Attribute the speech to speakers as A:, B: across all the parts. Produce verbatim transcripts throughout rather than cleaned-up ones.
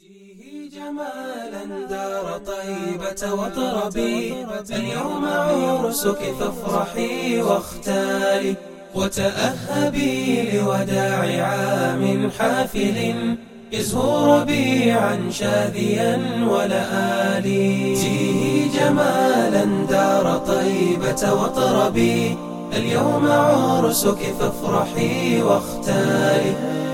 A: فيه جمالا دار طيبة واطربي، اليوم عرسك فافرحي واختالي، وتأهبي لوداع عام حافل يزهو ربيعا شاذيا ولآلي. فيه جمالا دار طيبة واطربي، اليوم عرسك فافرحي واختالي،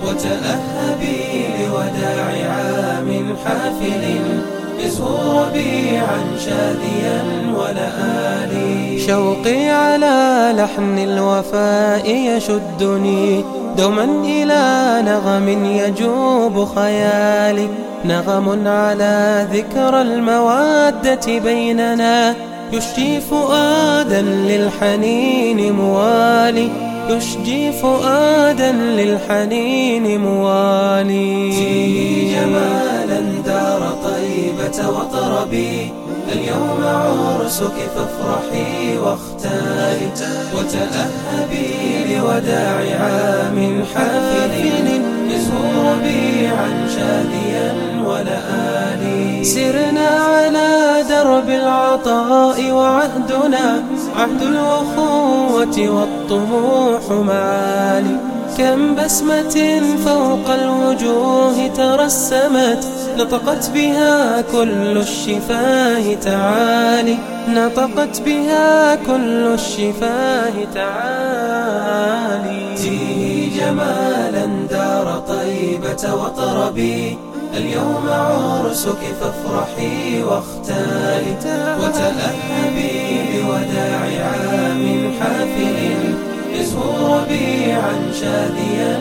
A: وتأهبي لوداع عام حافل يزهو ربيعا شاذيا ولآلي. شوقي على لحن الوفاء يشدني دوما إلى نغم يجوب خيالي، نغم على ذكرى المودة بيننا يشجي فؤادا للحنين موالي، يشجي فؤادا للحنين موالي. فيه جمالا دار طيبة واطربي، اليوم عرسك فافرحي واختالي، وتأهبي لوداع عام حافل يزهو ربيعا شاذيا ولآلي. سرنا على درب العطاء وعهدنا عهد الأخوة والطموح معالي، كم بسمة فوق الوجوه ترسمت نطقت بها كل الشفاه تعالي، نطقت بها كل الشفاه تعالي. فيه جمالا دار طيبة واطربي، اليوم عرسك فافرحي واختالي، وتأهبي لوداع عام حافل يزهو ربيعا شاذيا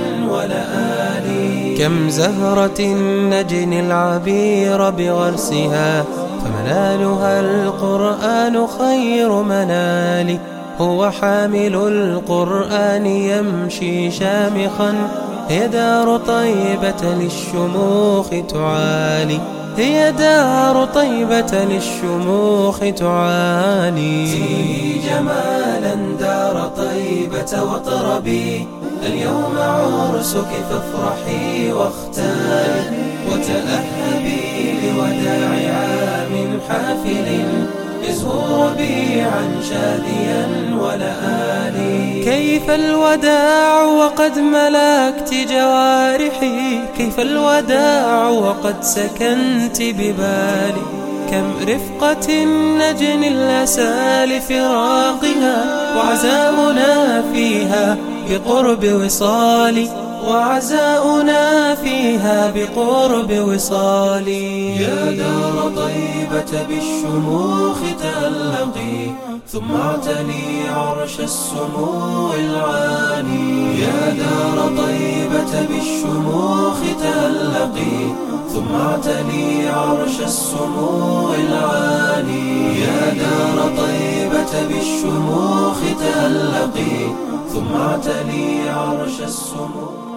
A: ولآلي. كم زهرة نجني العبير بغرسها، فمنالها القرآن خير منالي، هو حامل القرآن يمشي شامخا، هي دار طيبة للشموخ تعالي، هي دار طيبة للشموخ تعالي. فيه جمالا دار طيبة واطربي، اليوم عرسك فافرحي واختالي، وتأهبي لوداع عام حافل يزهو ربيعا شاذيا ولآلي. كيف الوداع وقد ملكت جوارحي، كيف الوداع وقد سكنت ببالي، كم رفقة نجني الأسى لفراقها، وعزاؤنا فيها بقرب وصالي، وعزاؤنا فيها بقرب وصالي. يا دار طيبة بالشموخ تألقي، ثم اعتلي عرش السمو العالي. يا دار طيبة بالشموخ تألقي، ثم اعتلي عرش السمو العالي. يا دار طيبة بالشموخ تألقي، ثم اعتلي عرش السمو